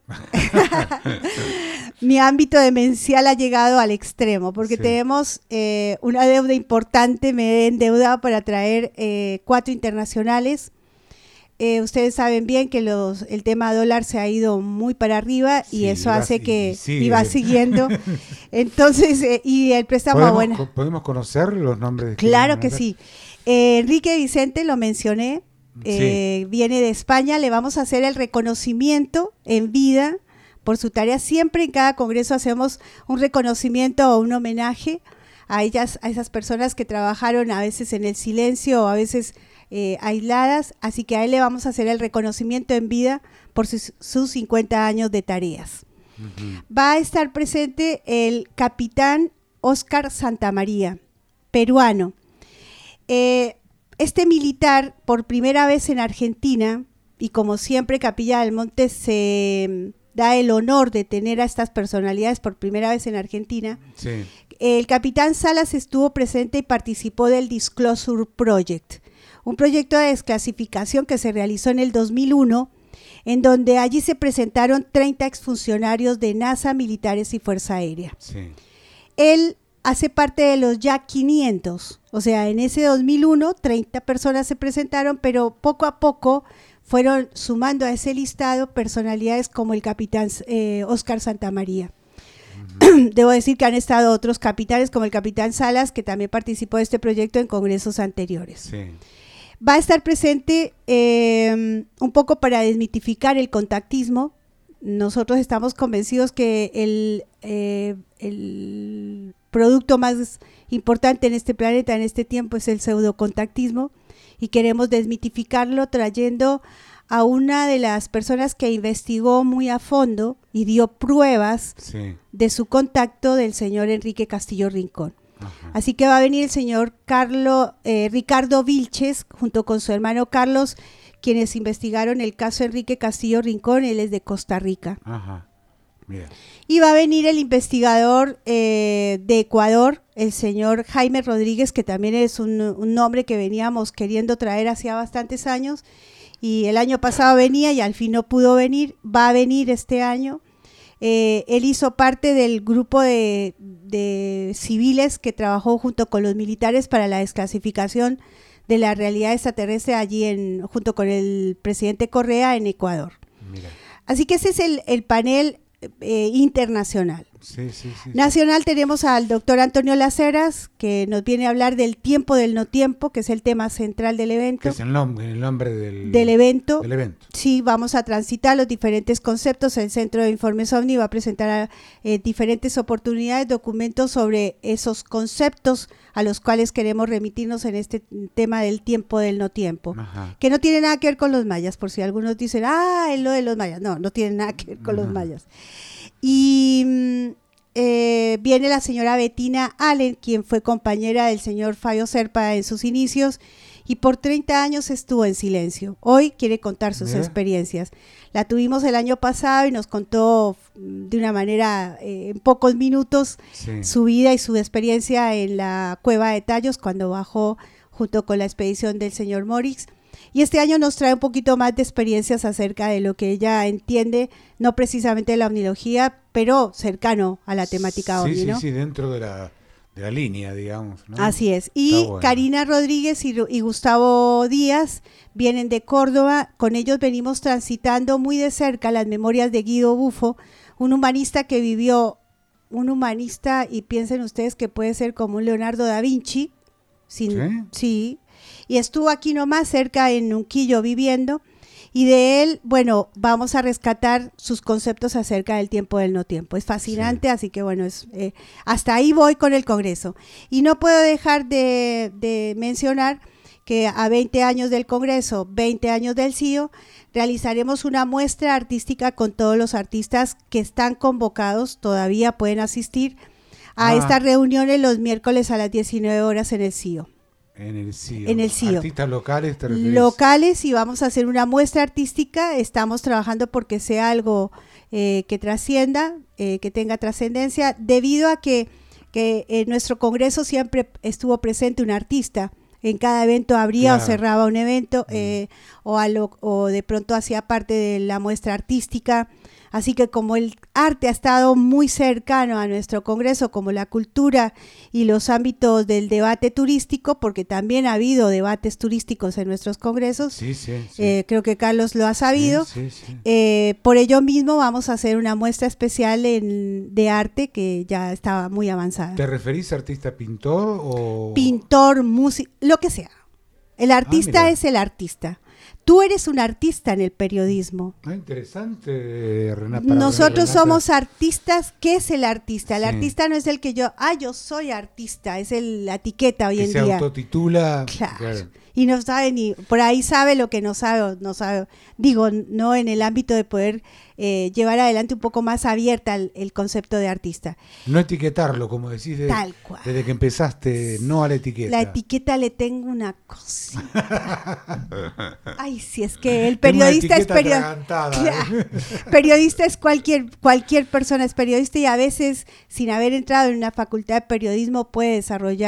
Mi ámbito demencial ha llegado al extremo, porque Sí. tenemos una deuda importante, me he endeudado para traer 4 internacionales. Ustedes saben bien que el tema dólar se ha ido muy para arriba y Sí, eso va- hace y que sigue. iba siguiendo. Entonces, y el préstamo, bueno. ¿Podemos conocer los nombres de Claro quienes que van a sí. Enrique Vicente, lo mencioné, Sí. viene de España, le vamos a hacer el reconocimiento en vida por su tarea. Siempre en cada congreso hacemos un reconocimiento o un homenaje a esas personas que trabajaron a veces en el silencio o a veces aisladas, así que a él le vamos a hacer el reconocimiento en vida por sus 50 años de tareas. Ujú. Va a estar presente el capitán Óscar Santamaría, peruano. Este militar, por primera vez en Argentina, y como siempre Capilla del Monte se da el honor de tener a estas personalidades por primera vez en Argentina, Sí. el capitán Salas estuvo presente y participó del Disclosure Project, un proyecto de desclasificación que se realizó en el 2001 en donde allí se presentaron 30 exfuncionarios de NASA, militares y Fuerza Aérea. Sí. Él hace parte de los ya 500, o sea, en ese 2001 30 personas se presentaron, pero poco a poco fueron sumando a ese listado personalidades como el capitán Óscar Santamaría. Debo decir que han estado otros capitanes como el capitán Salas, que también participó de este proyecto en congresos anteriores. Sí. Va a estar presente un poco para desmitificar el contactismo. Nosotros estamos convencidos que el producto más importante en este planeta, en este tiempo, es el pseudocontactismo, y queremos desmitificarlo trayendo a una de las personas que investigó muy a fondo y dio pruebas Sí. de su contacto, del señor Enrique Castillo Rincón. Ajá. Así que va a venir el señor Ricardo Vilches junto con su hermano Carlos, quienes investigaron el caso Enrique Castillo Rincón. Él es de Costa Rica. Ajá. Mira. Y va a venir el investigador de Ecuador, el señor Jaime Rodríguez, que también es un nombre que veníamos queriendo traer hacía bastantes años, y el año pasado venía y al fin no pudo venir. Va a venir este año. Él hizo parte del grupo de civiles que trabajó junto con los militares para la desclasificación de la realidad extraterrestre allí junto con el presidente Correa en Ecuador. Mira. Así que ese es el panel internacional. Sí. Nacional tenemos al doctor Antonio Laceras, que nos viene a hablar del tiempo del no tiempo, que es el tema central del evento. Que es el nombre del evento. Del evento. Sí, vamos a transitar los diferentes conceptos. El Centro de Informes OVNI va a presentar diferentes oportunidades, documentos sobre esos conceptos a los cuales queremos remitirnos en este tema del tiempo del no tiempo. Ajá. Que no tiene nada que ver con los mayas, por si algunos dicen, es lo de los mayas. No tiene nada que ver con los mayas. Y viene la señora Bettina Allen, quien fue compañera del señor Fabio Serpa en sus inicios y por 30 años estuvo en silencio. Hoy quiere contar sus experiencias. La tuvimos el año pasado y nos contó de una manera, en pocos minutos, su vida y su experiencia en la Cueva de Tallos cuando bajó junto con la expedición del señor Morix. Y este año nos trae un poquito más de experiencias acerca de lo que ella entiende, no precisamente de la ovnilogía, pero cercano a la temática ovni, ¿no? Sí, dentro de la línea, digamos, ¿no? Así es. Y bueno, Karina Rodríguez y Gustavo Díaz vienen de Córdoba. Con ellos venimos transitando muy de cerca las memorias de Guido Buffo, un humanista que vivió, y piensen ustedes que puede ser como un Leonardo da Vinci. Sí. Y estuvo aquí nomás cerca en Nunquillo viviendo, y de él, bueno, vamos a rescatar sus conceptos acerca del tiempo del no tiempo. Es fascinante, así que bueno, hasta ahí voy con el Congreso. Y no puedo dejar de mencionar que a 20 años del Congreso, 20 años del CIO, realizaremos una muestra artística con todos los artistas que están convocados, todavía pueden asistir a estas reuniones los miércoles a las 19 horas en el CIO. En el CIO. Artistas locales, ¿te refieres? Locales, y vamos a hacer una muestra artística. Estamos trabajando porque sea algo que trascienda, que tenga trascendencia, debido a que en nuestro congreso siempre estuvo presente un artista. En cada evento abría o cerraba un evento, o de pronto hacía parte de la muestra artística. Así que como el arte ha estado muy cercano a nuestro congreso, como la cultura y los ámbitos del debate turístico, porque también ha habido debates turísticos en nuestros congresos, creo que Carlos lo ha sabido, por ello mismo vamos a hacer una muestra especial de arte que ya estaba muy avanzada. ¿Te referís a artista pintor o...? Pintor, músico, lo que sea. El artista es el artista. Tú eres un artista en el periodismo. Interesante, Renata. Nosotros somos artistas. ¿Qué es el artista? El artista no es el que yo soy artista, es la etiqueta hoy en día. Se autotitula. Claro. Y no sabe ni, por ahí sabe lo que no sabe. Digo, no en el ámbito de poder llevar adelante un poco más abierta el concepto de artista. No etiquetarlo, como decís, tal cual. Desde que empezaste, no a la etiqueta. La etiqueta le tengo una cosita. Ay, si es que el periodista es periodista. Periodista es cualquier persona es periodista, y a veces, sin haber entrado en una facultad de periodismo, puede desarrollar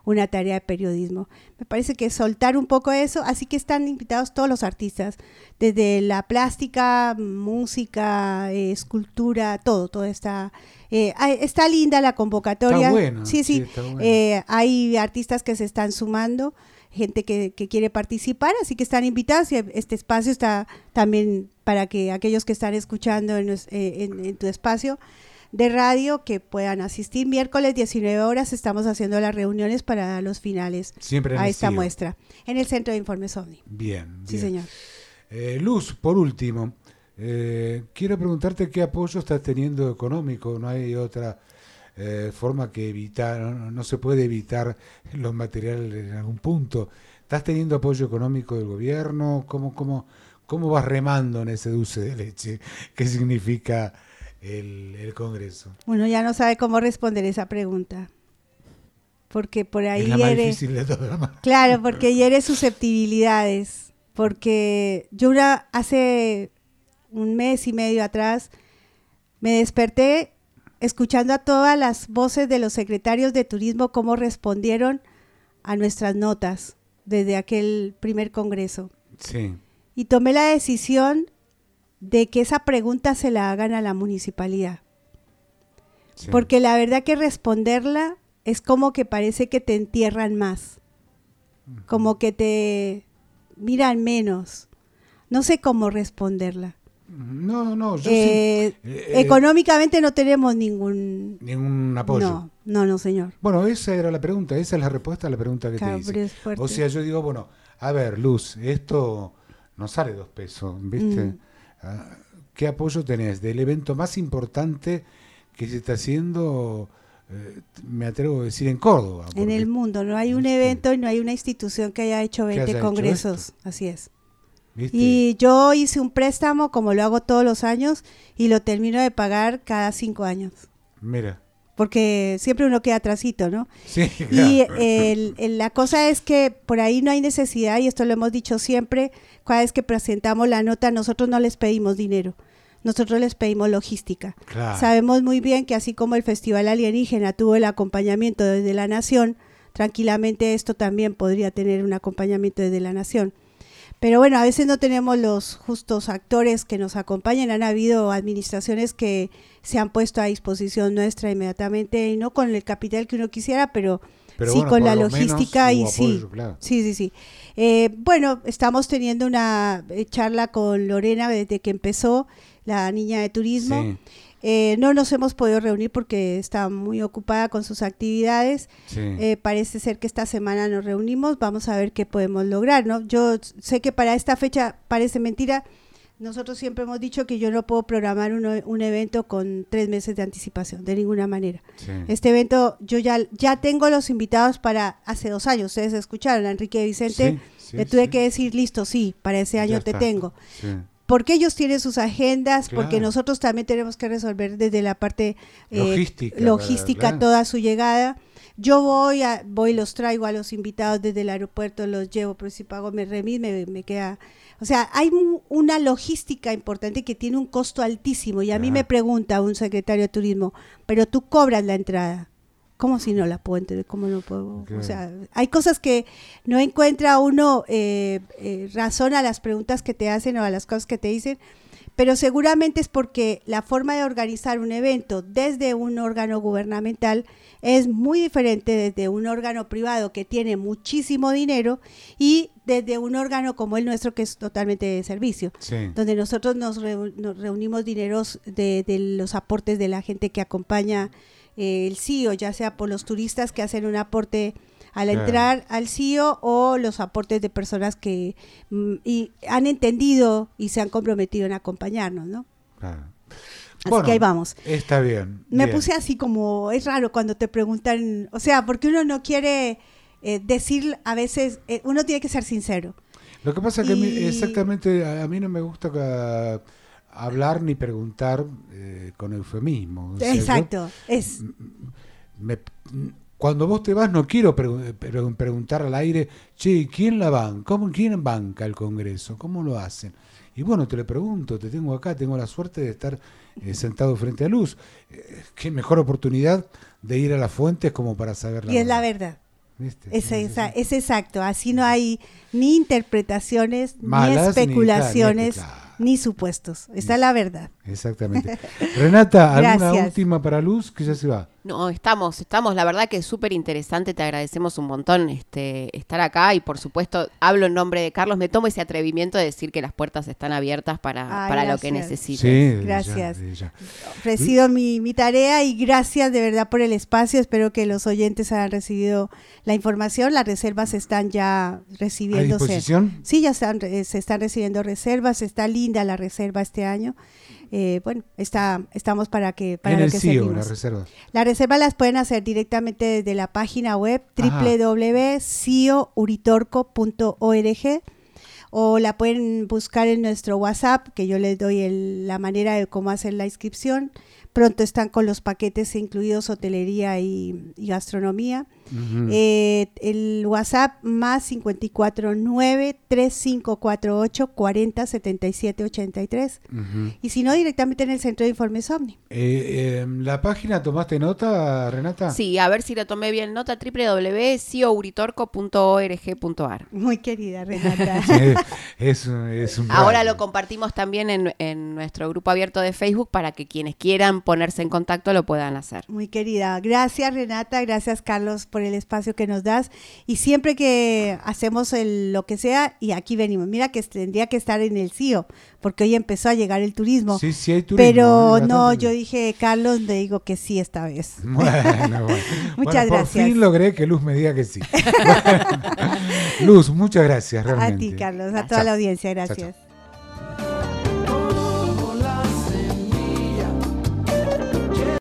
una tarea de periodismo. Me parece que soltar un poco eso, así que están invitados todos los artistas, desde la plástica, música, escultura, todo está linda la convocatoria. Está bueno, sí, está bueno. Hay artistas que se están sumando, gente que quiere participar, así que están invitados, y este espacio está también para que aquellos que están escuchando en tu espacio de radio que puedan asistir. Miércoles 19 horas estamos haciendo las reuniones para los finales. Siempre en a el esta CIO. muestra, en el Centro de Informes OVNI. Bien. Sí, señor. Luz, por último, quiero preguntarte qué apoyo estás teniendo económico. No hay otra forma que evitar, no se puede evitar los materiales en algún punto. ¿Estás teniendo apoyo económico del gobierno? ¿Cómo vas remando en ese dulce de leche? ¿Qué significa el Congreso? Uno ya no sabe cómo responder esa pregunta, porque por ahí Es la más difícil de todas. Claro, porque hiere susceptibilidades, porque yo hace un mes y medio atrás me desperté escuchando a todas las voces de los secretarios de turismo cómo respondieron a nuestras notas desde aquel primer congreso. Sí. Y tomé la decisión de que esa pregunta se la hagan a la municipalidad. Sí. Porque la verdad que responderla es como que parece que te entierran más, como que te miran menos. No sé cómo responderla. No, yo económicamente no tenemos ningún apoyo. No, señor. Bueno, esa era la pregunta, esa es la respuesta a la pregunta que Claro, te pero es hice. fuerte. O sea, yo digo, bueno, a ver, Luz, esto no sale 2 pesos, ¿viste? ¿Qué apoyo tenés del evento más importante que se está haciendo, me atrevo a decir, en Córdoba? En el mundo, no hay un evento y no hay una institución que haya hecho 20 congresos, así es. ¿Viste? Y yo hice un préstamo, como lo hago todos los años, y lo termino de pagar cada 5 años. Mira. Porque siempre uno queda atrasito, ¿no? Sí, claro. Y la cosa es que por ahí no hay necesidad, y esto lo hemos dicho siempre, cada vez que presentamos la nota, nosotros no les pedimos dinero, nosotros les pedimos logística. Claro. Sabemos muy bien que así como el Festival Alienígena tuvo el acompañamiento desde la Nación, tranquilamente esto también podría tener un acompañamiento desde la Nación. Pero bueno, a veces no tenemos los justos actores que nos acompañen. Han habido administraciones que se han puesto a disposición nuestra inmediatamente, y no con el capital que uno quisiera, pero sí bueno, con la logística y apoyo, claro. sí. Bueno, estamos teniendo una charla con Lorena desde que empezó la niña de turismo. Sí. No nos hemos podido reunir porque está muy ocupada con sus actividades. Sí. Parece ser que esta semana nos reunimos, vamos a ver qué podemos lograr, ¿no? Yo sé que para esta fecha parece mentira. Nosotros siempre hemos dicho que yo no puedo programar un evento con 3 meses de anticipación, de ninguna manera. Sí. Este evento, yo ya tengo los invitados para hace 2 años. Ustedes escucharon a Enrique Vicente. Le tuve que decir, listo, sí, para ese año Ya te está. tengo. Sí. Porque ellos tienen sus agendas, Claro. porque nosotros también tenemos que resolver desde la parte Logística, claro. toda su llegada. Yo voy, los traigo a los invitados desde el aeropuerto, los llevo, pero si pago mi remis me queda. O sea, hay una logística importante que tiene un costo altísimo, y a mí me pregunta un secretario de turismo, pero tú cobras la entrada. ¿Cómo si no la puedo entender? ¿Cómo no puedo? Okay. O sea, hay cosas que no encuentra uno razón a las preguntas que te hacen o a las cosas que te dicen, pero seguramente es porque la forma de organizar un evento desde un órgano gubernamental es muy diferente desde un órgano privado que tiene muchísimo dinero y desde un órgano como el nuestro, que es totalmente de servicio, Sí. donde nosotros nos reunimos dineros de los aportes de la gente que acompaña el CIO, ya sea por los turistas que hacen un aporte al entrar al CIO, o los aportes de personas que han entendido y se han comprometido en acompañarnos, ¿no? Claro. Así Bueno, que ahí vamos. Está bien. Me bien. puse así como, es raro cuando te preguntan, o sea, porque uno no quiere decir, a veces, uno tiene que ser sincero. Lo que pasa es que exactamente a mí no me gusta hablar ni preguntar con eufemismo. O sea, exacto, cuando vos te vas no quiero preguntar al aire, che, ¿quién la banca? ¿Quién banca el Congreso? ¿Cómo lo hacen? Y bueno, te lo pregunto, te tengo acá, tengo la suerte de estar sentado frente a Luz. Qué mejor oportunidad de ir a las fuentes como para saber la y es verdad. la verdad. ¿viste? Es exacto, así no hay ni interpretaciones, malas, ni especulaciones, claro. ni supuestos. Esa es la verdad. Exactamente. Renata, ¿alguna Gracias. última para Luz? Que ya se va. No, estamos, la verdad que es súper interesante, te agradecemos un montón estar acá y por supuesto hablo en nombre de Carlos, me tomo ese atrevimiento de decir que las puertas están abiertas para lo que necesites. Sí, gracias. Ya. Ofrecido mi tarea y gracias de verdad por el espacio, espero que los oyentes hayan recibido la información, las reservas están ya recibiéndose. ¿A disposición? Sí, ya se están recibiendo reservas, está linda la reserva este año. Bueno, estamos para lo que CIO, servimos. la reserva. Las reservas las pueden hacer directamente desde la página web www.ciouritorco.org o la pueden buscar en nuestro WhatsApp, que yo les doy la manera de cómo hacer la inscripción. Pronto están con los paquetes incluidos hotelería y gastronomía. Uh-huh. El WhatsApp más 549-3548-407783. Uh-huh. Y si no, directamente en el Centro de Informes OVNI. ¿La página tomaste nota, Renata? Sí, a ver si lo tomé bien nota, www.ciouritorco.org.ar. Muy querida, Renata. Sí, es un Ahora lo compartimos también en nuestro grupo abierto de Facebook para que quienes quieran ponerse en contacto lo puedan hacer. Muy querida. Gracias, Renata. Gracias, Carlos, por el espacio que nos das. Y siempre que hacemos lo que sea, y aquí venimos. Mira que tendría que estar en el CIO, porque hoy empezó a llegar el turismo. Sí, hay turismo. Pero no, yo dije, Carlos, le digo que sí esta vez. Bueno. Muchas gracias. Por fin logré que Luz me diga que sí. Luz, muchas gracias, realmente. A ti, Carlos, a toda la audiencia. Gracias. Chao.